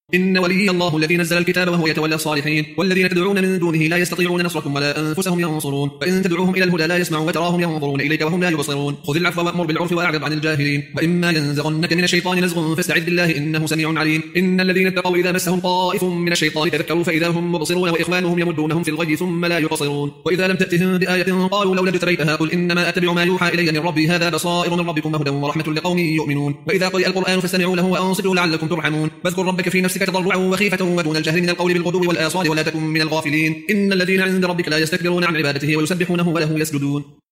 إن ولي الله الذي نزل الكتاب وهو يتولى الصالحين والذين تدعون من دونه لا يستطيعون نصركم ولا أنفسهم ينصرون وإن تدعوهم إلى الهدى لا يسمعوا وتراهم ينظرون إليك وهم لا يبصرون خذ العفو وأمر بالعرف وأعرض عن الجاهلين وإما ينزغنك من الشيطان نزغ فاستعذ بالله إنه سميع عليم إن الذين اتقوا إذا مسهم طائف من الشيطان تذكروا فإذا هم مبصرون وإخوانهم يمدونهم في الغي ثم لا يقصرون وإذا لم تأتهم بآية قالوا لولا اجتريتها قل إنما أتبع ما يوحى إلي من ربي هذا بصائر من ربكم وهدى ورحمة لقوم يؤمنون وإذا قرئ القرآن فاستمعوا له وأنصتوا لعلكم ترحمون واذكر ربك في نفسك تضرعا وخيفة ودون الجهر من القول بالغدو والآصال ولا تكن من الغافلين إن الذين عند ربك لا يستكبرون عن عبادته ويسبحونه وله يسجدون